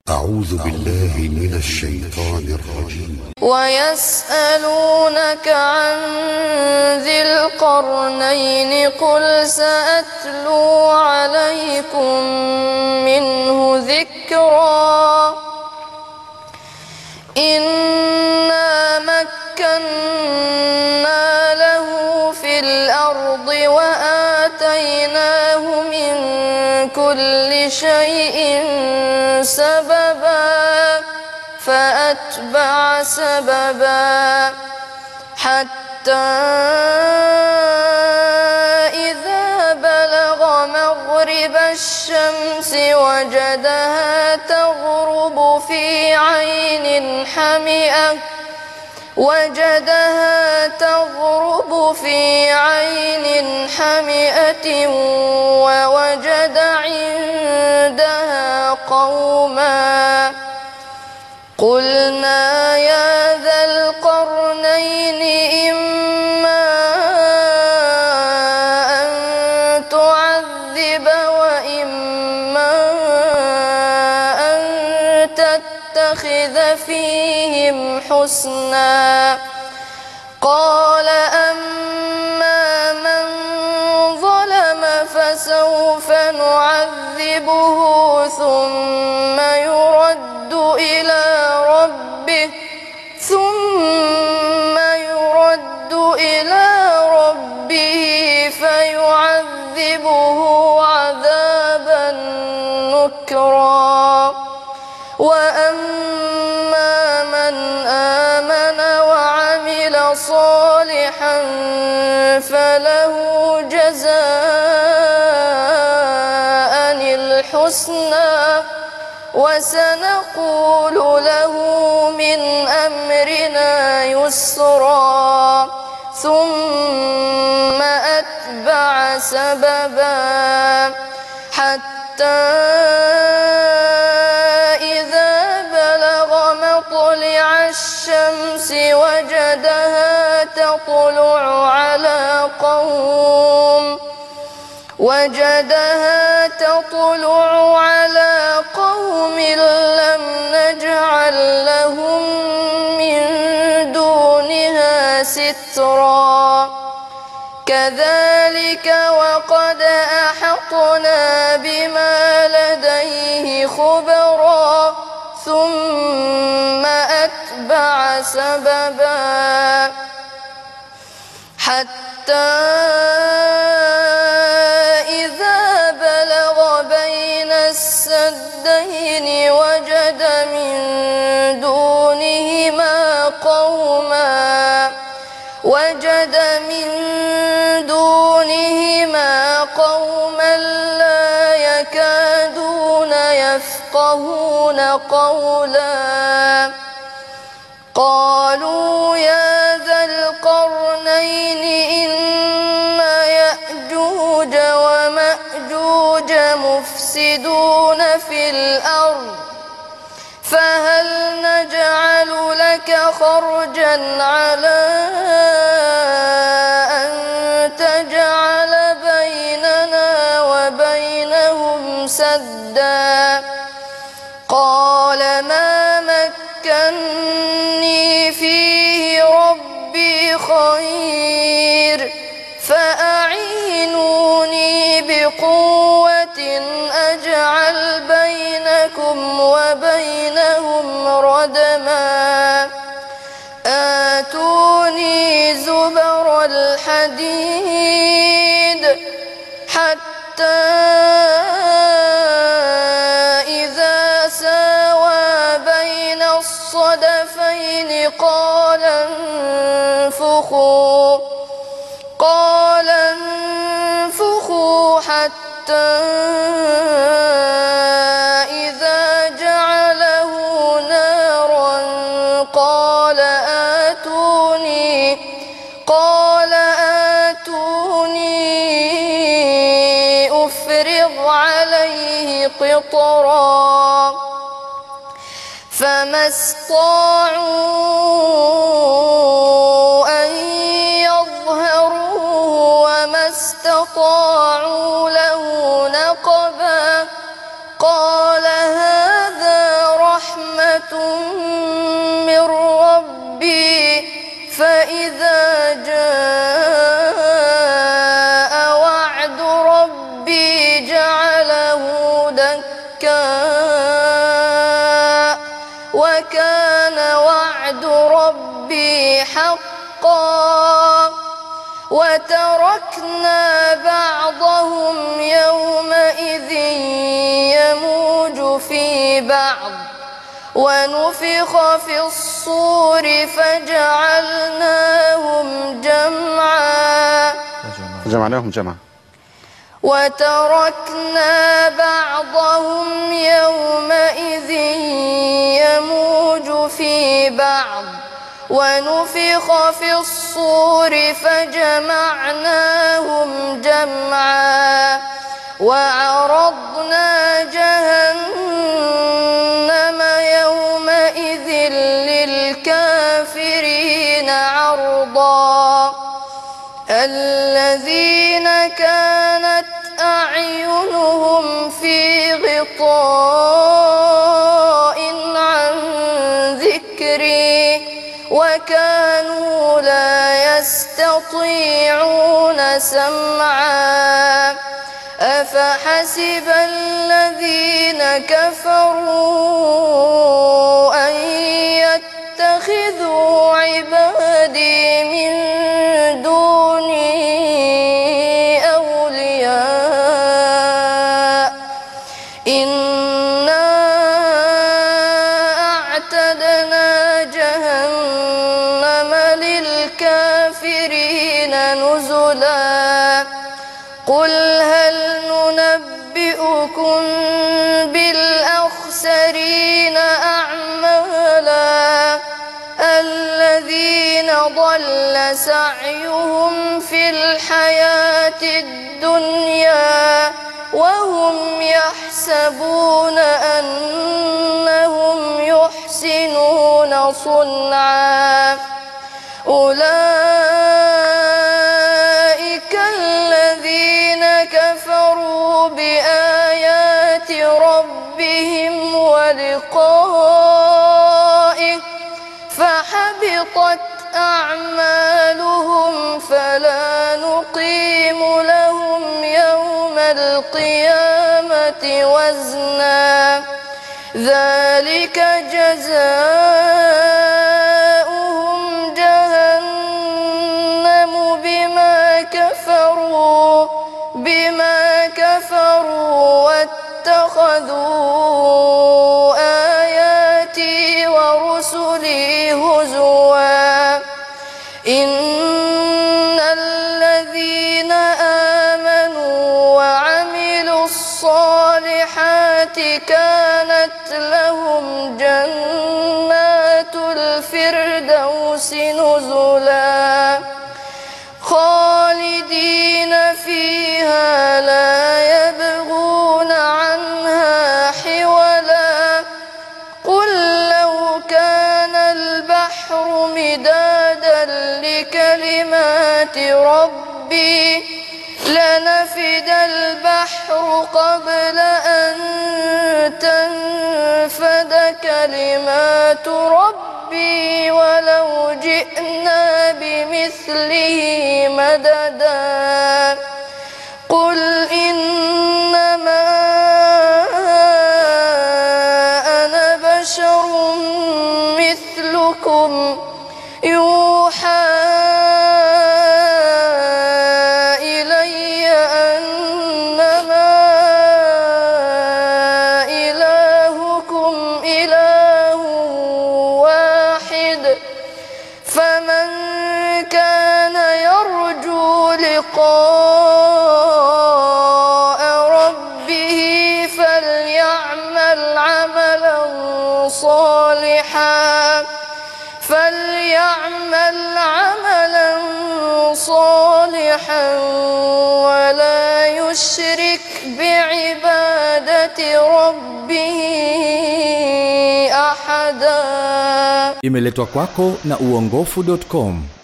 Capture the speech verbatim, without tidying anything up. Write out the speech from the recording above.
أعوذ بالله من الشيطان الرجيم. ويسألونك عن ذي القرنين قل سأتلو عليكم منه ذكرا إنا مكنا له في الأرض وآتيناه من كل شيء سببا فأتبع سببا حتى إذا بلغ مغرب الشمس وجدها تغرب في عين حمئة وجدها تغرب في عين حمئة ووجد عندها قوما قلنا يا ذا القرنين إما أن تعذب وإما أن تتخذ فيهم حسنا قال أما من ظلم فسوف نعذبه ثم يرد إلى ربه ثم يرد إلى ربه فيعذبه عذابا نكرا وأما من آمن وعمل صالحا فله جزاء الحسنى وسنقول له من أمرنا يسرا ثم أتبع سببا حتى إذا بلغ مطلع الشمس وجدها تطلع على قوم وجدها تطلع على قوم لم نجعل لهم من دونها سترا كذلك وقد أحطنا بما لديه خبرا ثم أتبع سببا حتى إذا بلغ بين السدين وجد من دونهما قوما وجد من دونهما قوما لا يكادون يفقهون قولا قالوا يا ذا القرنين إن يأجوج ومأجوج مفسدون في الأرض فهل نجعل لك خرجا على أن تجعل بيننا وبينهم سدا قال ما مكني فيه ربي خير فأعينوني بقوة أجعل بينكم وبينهم ردما آتوني زبر الحديد حتى إذا ساوى بين الصدفين قال انفخوا قال انفخوا حتى إذا جعله نارا قال آتوني قال آتوني أفرغ عليه قطرا فما استطاعوا أن يظهروه وما استطاعوا له نقبا قال هذا وكان وعد ربي حقا وتركنا بعضهم يومئذ يموج في بعض ونفخ في الصور فجعلناهم جمعا جمعناهم جمعا وتركنا بعضهم يومئذ يموج في بعض ونفخ في الصور فجمعناهم جمعا وعرضنا جهنم يومئذ للكافرين عرضا الذين كانت أعينهم في غطاء عن ذكري وكانوا لا يستطيعون سمعا أفحسب الذين كفروا أن يتخذوا عبادي من دوني أولياء إنا أعتدنا جهنم للكافرين نزلا قل هل ننبئكم بالأخسرين أعمالا الذين ضل سعيهم في الحياة الدنيا وهم يحسبون أنهم يحسنون صنعا أولئك الذين كفروا بآيات ربهم ولقائه فحبطت أعمالهم فلا نقيم لهم يوم القيامة وزنا ذلك جزاؤهم جهنم بما كفروا بما كفروا واتخذوا آياتي ورسلي هزوا إن الذين آمنوا وعملوا الصالحات كانت لهم جنات الفردوس نزلا خالدين فيها لا يبغون عنها حولا قل لو كان البحر مدادا لكلمات ربي لنفد البحر قبل أن تنفد كلمات ربي ولو جئنا بمثله مددا قل إنما أنا بشر مثلكم يوحى إلي أنما إلهكم إله واحد فمن كان يرجو لقاء ربه فليعمل عملا صالحا فليعمل عملا صالحا ولا يشرك بعبادة ربه أحدا. Imeletwa kwako na uongofu dot com.